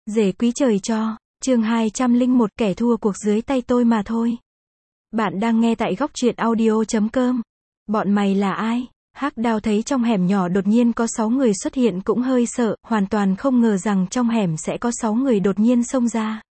Rể quý trời cho, chương 201 kẻ thua cuộc dưới tay tôi mà thôi. Bạn đang nghe tại góc truyện audio.com. Bọn mày là ai? Hắc Đao thấy trong hẻm nhỏ đột nhiên có 6 người xuất hiện cũng hơi sợ, hoàn toàn không ngờ rằng trong hẻm sẽ có 6 người đột nhiên xông ra.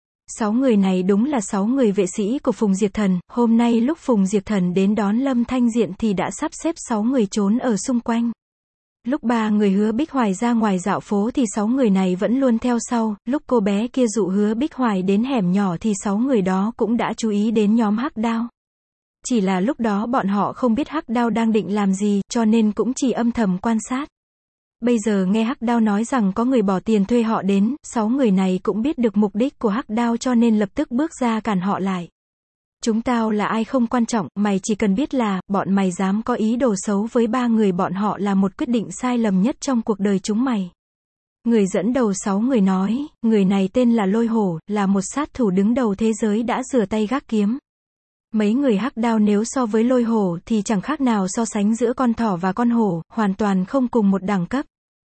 6 người này đúng là 6 người vệ sĩ của Phùng Diệp Thần, hôm nay lúc Phùng Diệp Thần đến đón Lâm Thanh Diện thì đã sắp xếp 6 người trốn ở xung quanh. Lúc 3 người Hứa Bích Hoài ra ngoài dạo phố thì 6 người này vẫn luôn theo sau, lúc cô bé kia dụ Hứa Bích Hoài đến hẻm nhỏ thì 6 người đó cũng đã chú ý đến nhóm Hắc Đao. Chỉ là lúc đó bọn họ không biết Hắc Đao đang định làm gì, cho nên cũng chỉ âm thầm quan sát. Bây giờ nghe Hắc Đao nói rằng có người bỏ tiền thuê họ đến, 6 người này cũng biết được mục đích của Hắc Đao cho nên lập tức bước ra cản họ lại. Chúng tao là ai không quan trọng, mày chỉ cần biết là, bọn mày dám có ý đồ xấu với 3 người bọn họ là một quyết định sai lầm nhất trong cuộc đời chúng mày. Người dẫn đầu 6 người nói, người này tên là Lôi Hổ, là một sát thủ đứng đầu thế giới đã rửa tay gác kiếm. Mấy người Hắc Đao nếu so với Lôi Hổ thì chẳng khác nào so sánh giữa con thỏ và con hổ, hoàn toàn không cùng một đẳng cấp.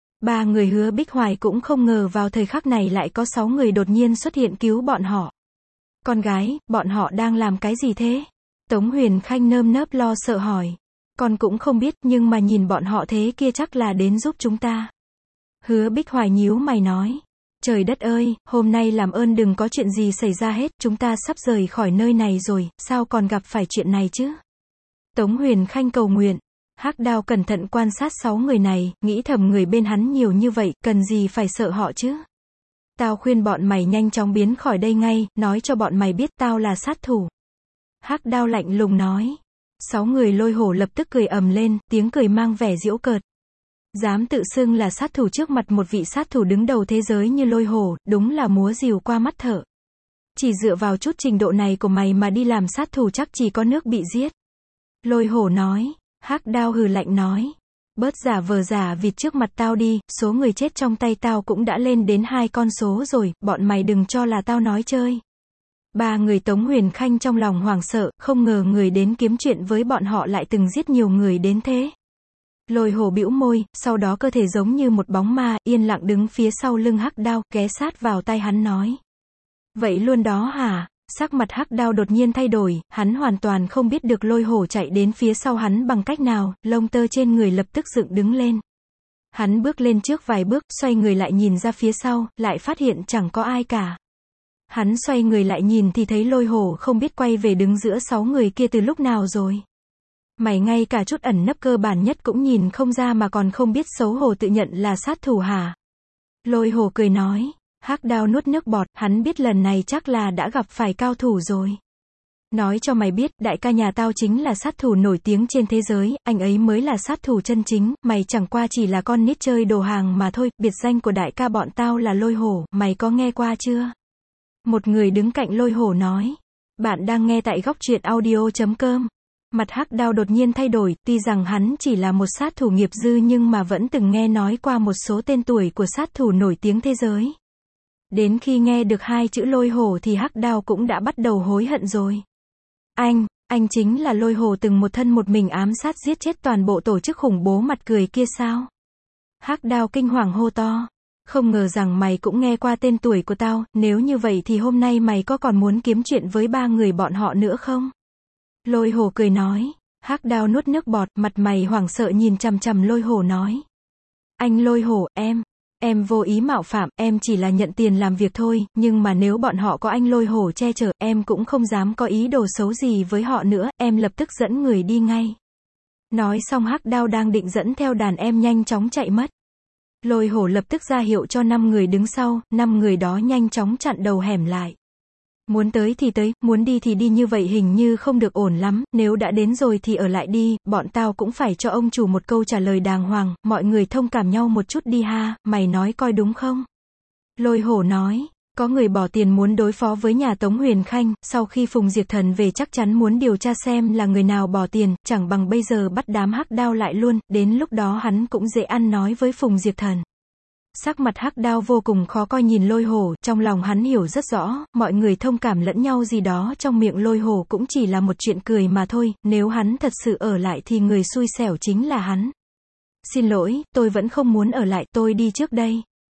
3 người Hứa Bích Hoài cũng không ngờ vào thời khắc này lại có 6 người đột nhiên xuất hiện cứu bọn họ. Con gái, bọn họ đang làm cái gì thế? Tống Huyền Khanh nơm nớp lo sợ hỏi. Con cũng không biết, nhưng mà nhìn bọn họ thế kia chắc là đến giúp chúng ta. Hứa Bích Hoài nhíu mày nói. Trời đất ơi, hôm nay làm ơn đừng có chuyện gì xảy ra hết, chúng ta sắp rời khỏi nơi này rồi, sao còn gặp phải chuyện này chứ? Tống Huyền Khanh cầu nguyện. Hắc Đao cẩn thận quan sát 6 người này, nghĩ thầm người bên hắn nhiều như vậy, cần gì phải sợ họ chứ? Tao khuyên bọn mày nhanh chóng biến khỏi đây ngay, nói cho bọn mày biết tao là sát thủ. Hắc Đao lạnh lùng nói. 6 người Lôi Hổ lập tức cười ầm lên, tiếng cười mang vẻ giễu cợt. Dám tự xưng là sát thủ trước mặt một vị sát thủ đứng đầu thế giới như Lôi Hổ, đúng là múa rìu qua mắt thợ. Chỉ dựa vào chút trình độ này của mày mà đi làm sát thủ chắc chỉ có nước bị giết. Lôi Hổ nói. Hắc Đao hừ lạnh nói. Bớt giả vờ giả vịt trước mặt tao đi, số người chết trong tay tao cũng đã lên đến 2 con số rồi, bọn mày đừng cho là tao nói chơi. 3 người Tống Huyền Khanh trong lòng hoảng sợ, không ngờ người đến kiếm chuyện với bọn họ lại từng giết nhiều người đến thế. Lôi Hổ bĩu môi, sau đó cơ thể giống như một bóng ma, yên lặng đứng phía sau lưng Hắc Đao, ghé sát vào tai hắn nói. Vậy luôn đó hả? Sắc mặt Hắc Đao đột nhiên thay đổi, hắn hoàn toàn không biết được Lôi Hổ chạy đến phía sau hắn bằng cách nào, lông tơ trên người lập tức dựng đứng lên. Hắn bước lên trước vài bước, xoay người lại nhìn ra phía sau, lại phát hiện chẳng có ai cả. Hắn xoay người lại nhìn thì thấy Lôi Hổ không biết quay về đứng giữa 6 người kia từ lúc nào rồi. Mày ngay cả chút ẩn nấp cơ bản nhất cũng nhìn không ra mà còn không biết xấu hổ tự nhận là sát thủ hả? Lôi Hổ cười nói. Hắc Đao nuốt nước bọt, hắn biết lần này chắc là đã gặp phải cao thủ rồi. Nói cho mày biết, đại ca nhà tao chính là sát thủ nổi tiếng trên thế giới, anh ấy mới là sát thủ chân chính, mày chẳng qua chỉ là con nít chơi đồ hàng mà thôi, biệt danh của đại ca bọn tao là Lôi Hổ, mày có nghe qua chưa? Một người đứng cạnh Lôi Hổ nói. Bạn đang nghe tại góc truyện audio.com. Mặt Hắc Đao đột nhiên thay đổi, tuy rằng hắn chỉ là một sát thủ nghiệp dư nhưng mà vẫn từng nghe nói qua một số tên tuổi của sát thủ nổi tiếng thế giới. Đến khi nghe được 2 chữ Lôi Hổ thì Hắc Đao cũng đã bắt đầu hối hận rồi. Anh chính là Lôi Hổ từng một thân một mình ám sát giết chết toàn bộ tổ chức khủng bố mặt cười kia sao? Hắc Đao kinh hoàng hô to. Không ngờ rằng mày cũng nghe qua tên tuổi của tao, nếu như vậy thì hôm nay mày có còn muốn kiếm chuyện với 3 người bọn họ nữa không? Lôi Hổ cười nói. Hắc Đao nuốt nước bọt, mặt mày hoảng sợ nhìn chằm chằm Lôi Hổ nói. Anh Lôi Hổ, em vô ý mạo phạm, em chỉ là nhận tiền làm việc thôi, nhưng mà nếu bọn họ có anh Lôi Hổ che chở, em cũng không dám có ý đồ xấu gì với họ nữa, em lập tức dẫn người đi ngay. Nói xong Hắc Đao đang định dẫn theo đàn em nhanh chóng chạy mất. Lôi Hổ lập tức ra hiệu cho 5 người đứng sau, 5 người đó nhanh chóng chặn đầu hẻm lại. Muốn tới thì tới, muốn đi thì đi, như vậy hình như không được ổn lắm, nếu đã đến rồi thì ở lại đi, bọn tao cũng phải cho ông chủ một câu trả lời đàng hoàng, mọi người thông cảm nhau một chút đi ha, mày nói coi đúng không? Lôi Hổ nói, có người bỏ tiền muốn đối phó với nhà Tống Huyền Khanh, sau khi Phùng Diệp Thần về chắc chắn muốn điều tra xem là người nào bỏ tiền, chẳng bằng bây giờ bắt đám Hắc Đao lại luôn, đến lúc đó hắn cũng dễ ăn nói với Phùng Diệp Thần. Sắc mặt Hắc Đao vô cùng khó coi nhìn Lôi Hổ, trong lòng hắn hiểu rất rõ, mọi người thông cảm lẫn nhau gì đó trong miệng Lôi Hổ cũng chỉ là một chuyện cười mà thôi, nếu hắn thật sự ở lại thì người xui xẻo chính là hắn. Xin lỗi, tôi vẫn không muốn ở lại, tôi đi trước đây.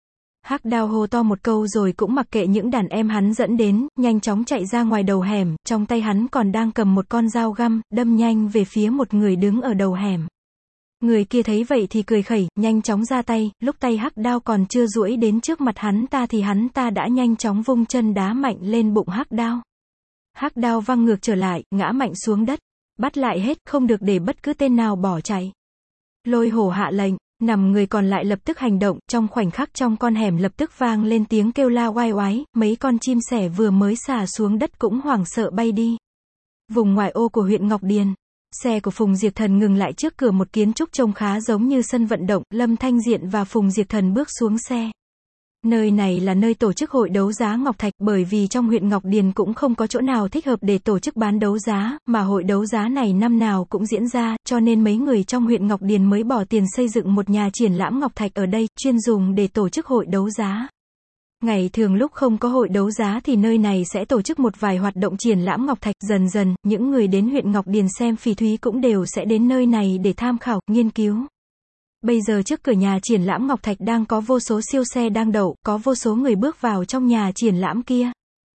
Hắc Đao hô to một câu rồi cũng mặc kệ những đàn em hắn dẫn đến, nhanh chóng chạy ra ngoài đầu hẻm, trong tay hắn còn đang cầm một con dao găm, đâm nhanh về phía một người đứng ở đầu hẻm. Người kia thấy vậy thì cười khẩy, nhanh chóng ra tay, lúc tay Hắc Đao còn chưa duỗi đến trước mặt hắn ta thì hắn ta đã nhanh chóng vung chân đá mạnh lên bụng Hắc Đao. Hắc Đao văng ngược trở lại, ngã mạnh xuống đất. Bắt lại hết, không được để bất cứ tên nào bỏ chạy. Lôi Hổ hạ lệnh, nằm người còn lại lập tức hành động, trong khoảnh khắc trong con hẻm lập tức vang lên tiếng kêu la oai oái, mấy con chim sẻ vừa mới xà xuống đất cũng hoảng sợ bay đi. Vùng ngoại ô của huyện Ngọc Điền. Xe của Phùng Diệp Thần ngừng lại trước cửa một kiến trúc trông khá giống như sân vận động, Lâm Thanh Diện và Phùng Diệp Thần bước xuống xe. Nơi này là nơi tổ chức hội đấu giá Ngọc Thạch, bởi vì trong huyện Ngọc Điền cũng không có chỗ nào thích hợp để tổ chức bán đấu giá, mà hội đấu giá này năm nào cũng diễn ra, cho nên mấy người trong huyện Ngọc Điền mới bỏ tiền xây dựng một nhà triển lãm Ngọc Thạch ở đây, chuyên dùng để tổ chức hội đấu giá. Ngày thường lúc không có hội đấu giá thì nơi này sẽ tổ chức một vài hoạt động triển lãm Ngọc Thạch, dần dần, những người đến huyện Ngọc Điền xem phỉ thúy cũng đều sẽ đến nơi này để tham khảo, nghiên cứu. Bây giờ trước cửa nhà triển lãm Ngọc Thạch đang có vô số siêu xe đang đậu, có vô số người bước vào trong nhà triển lãm kia.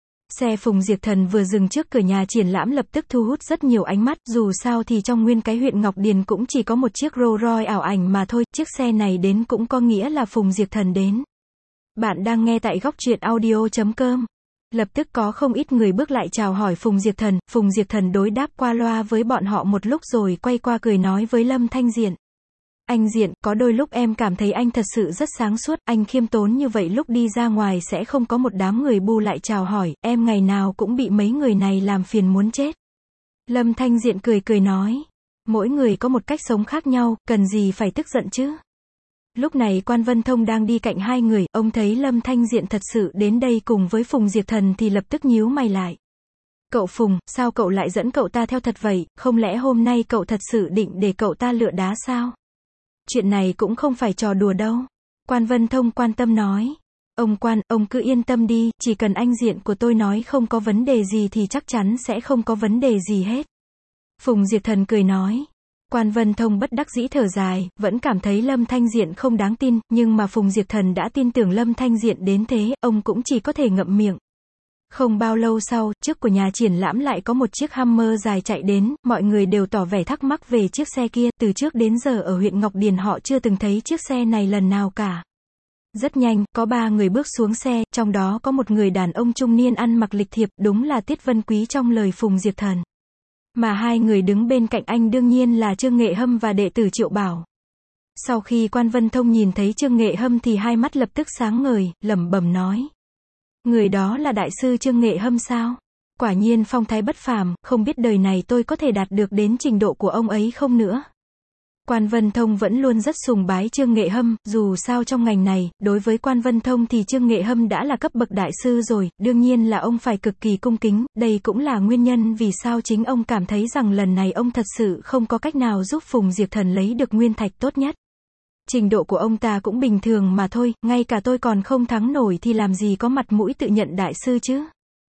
Xe Phùng Diệp Thần vừa dừng trước cửa nhà triển lãm lập tức thu hút rất nhiều ánh mắt, dù sao thì trong nguyên cái huyện Ngọc Điền cũng chỉ có một chiếc Rolls Royce ảo ảnh mà thôi, chiếc xe này đến cũng có nghĩa là Phùng Diệp Thần đến. Bạn đang nghe tại góc truyện audio.com. Lập tức có không ít người bước lại chào hỏi Phùng Diệp Thần đối đáp qua loa với bọn họ một lúc rồi quay qua cười nói với Lâm Thanh Diện. Anh Diện, có đôi lúc em cảm thấy anh thật sự rất sáng suốt, anh khiêm tốn như vậy lúc đi ra ngoài sẽ không có một đám người bu lại chào hỏi, em ngày nào cũng bị mấy người này làm phiền muốn chết. Lâm Thanh Diện cười cười nói, mỗi người có một cách sống khác nhau, cần gì phải tức giận chứ. Lúc này Quan Vân Thông đang đi cạnh hai người, ông thấy Lâm Thanh Diện thật sự đến đây cùng với Phùng Diệp Thần thì lập tức nhíu mày lại. Cậu Phùng, sao cậu lại dẫn cậu ta theo thật vậy, không lẽ hôm nay cậu thật sự định để cậu ta lựa đá sao? Chuyện này cũng không phải trò đùa đâu. Quan Vân Thông quan tâm nói. Ông Quan, ông cứ yên tâm đi, chỉ cần anh Diện của tôi nói không có vấn đề gì thì chắc chắn sẽ không có vấn đề gì hết. Phùng Diệp Thần cười nói. Quan Vân Thông bất đắc dĩ thở dài, vẫn cảm thấy Lâm Thanh Diện không đáng tin, nhưng mà Phùng Diệp Thần đã tin tưởng Lâm Thanh Diện đến thế, ông cũng chỉ có thể ngậm miệng. Không bao lâu sau, trước của nhà triển lãm lại có một chiếc Hummer dài chạy đến, mọi người đều tỏ vẻ thắc mắc về chiếc xe kia, từ trước đến giờ ở huyện Ngọc Điền họ chưa từng thấy chiếc xe này lần nào cả. Rất nhanh, có 3 người bước xuống xe, trong đó có một người đàn ông trung niên ăn mặc lịch thiệp, đúng là Tiết Vân Quý trong lời Phùng Diệp Thần. Mà hai người đứng bên cạnh anh đương nhiên là Trương Nghệ Hâm và đệ tử Triệu Bảo. Sau khi Quan Vân Thông nhìn thấy Trương Nghệ Hâm thì hai mắt lập tức sáng ngời, lẩm bẩm nói. Người đó là đại sư Trương Nghệ Hâm sao? Quả nhiên phong thái bất phàm, không biết đời này tôi có thể đạt được đến trình độ của ông ấy không nữa. Quan Vân Thông vẫn luôn rất sùng bái Trương Nghệ Hâm, dù sao trong ngành này, đối với Quan Vân Thông thì Trương Nghệ Hâm đã là cấp bậc đại sư rồi, đương nhiên là ông phải cực kỳ cung kính, đây cũng là nguyên nhân vì sao chính ông cảm thấy rằng lần này ông thật sự không có cách nào giúp Phùng Diệp Thần lấy được nguyên thạch tốt nhất. Trình độ của ông ta cũng bình thường mà thôi, ngay cả tôi còn không thắng nổi thì làm gì có mặt mũi tự nhận đại sư chứ.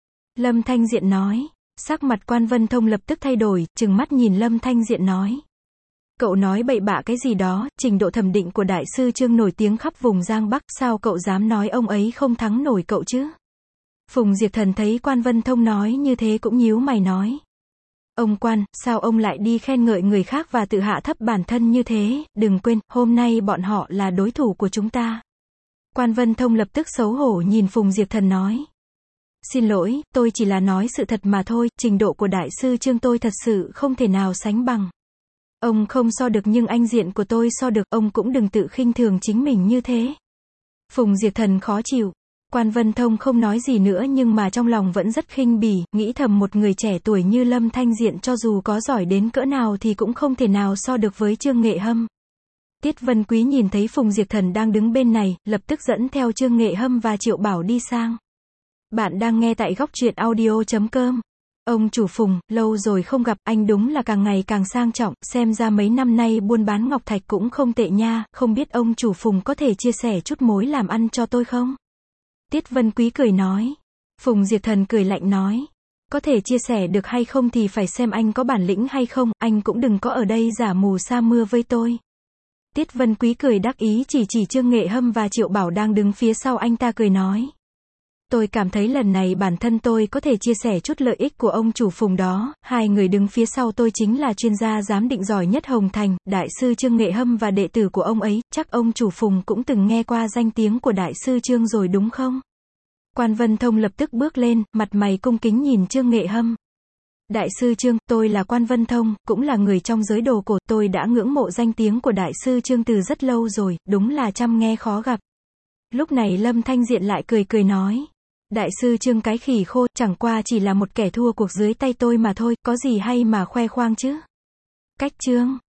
Lâm Thanh Diện nói, sắc mặt Quan Vân Thông lập tức thay đổi, trừng mắt nhìn Lâm Thanh Diện nói. Cậu nói bậy bạ cái gì đó, trình độ thẩm định của đại sư Trương nổi tiếng khắp vùng Giang Bắc, sao cậu dám nói ông ấy không thắng nổi cậu chứ? Phùng Diệp Thần thấy Quan Vân Thông nói như thế cũng nhíu mày nói. Ông Quan, sao ông lại đi khen ngợi người khác và tự hạ thấp bản thân như thế, đừng quên, hôm nay bọn họ là đối thủ của chúng ta. Quan Vân Thông lập tức xấu hổ nhìn Phùng Diệp Thần nói. Xin lỗi, tôi chỉ là nói sự thật mà thôi, trình độ của đại sư Trương tôi thật sự không thể nào sánh bằng. Ông không so được nhưng anh Diện của tôi so được, ông cũng đừng tự khinh thường chính mình như thế. Phùng Diệp Thần khó chịu. Quan Vân Thông không nói gì nữa nhưng mà trong lòng vẫn rất khinh bỉ, nghĩ thầm một người trẻ tuổi như Lâm Thanh Diện cho dù có giỏi đến cỡ nào thì cũng không thể nào so được với Trương Nghệ Hâm. Tiết Vân Quý nhìn thấy Phùng Diệp Thần đang đứng bên này, lập tức dẫn theo Trương Nghệ Hâm và Triệu Bảo đi sang. Bạn đang nghe tại góc truyện audio.com. Ông chủ Phùng, lâu rồi không gặp, anh đúng là càng ngày càng sang trọng, xem ra mấy năm nay buôn bán ngọc thạch cũng không tệ nha, không biết ông chủ Phùng có thể chia sẻ chút mối làm ăn cho tôi không? Tiết Vân Quý cười nói. Phùng Diệp Thần cười lạnh nói. Có thể chia sẻ được hay không thì phải xem anh có bản lĩnh hay không, anh cũng đừng có ở đây giả mù sa mưa với tôi. Tiết Vân Quý cười đắc ý chỉ Trương Nghệ Hâm và Triệu Bảo đang đứng phía sau anh ta cười nói. Tôi cảm thấy lần này bản thân tôi có thể chia sẻ chút lợi ích của ông chủ Phùng đó, hai người đứng phía sau tôi chính là chuyên gia giám định giỏi nhất Hồng Thành, đại sư Trương Nghệ Hâm và đệ tử của ông ấy, chắc ông chủ Phùng cũng từng nghe qua danh tiếng của đại sư Trương rồi đúng không? Quan Vân Thông lập tức bước lên, mặt mày cung kính nhìn Trương Nghệ Hâm. Đại sư Trương, tôi là Quan Vân Thông, cũng là người trong giới đồ cổ, tôi đã ngưỡng mộ danh tiếng của đại sư Trương từ rất lâu rồi, đúng là trăm nghe khó gặp. Lúc này Lâm Thanh Diện lại cười nói. Đại sư Trương cái khỉ khô, chẳng qua chỉ là một kẻ thua cuộc dưới tay tôi mà thôi, có gì hay mà khoe khoang chứ? Cách Trương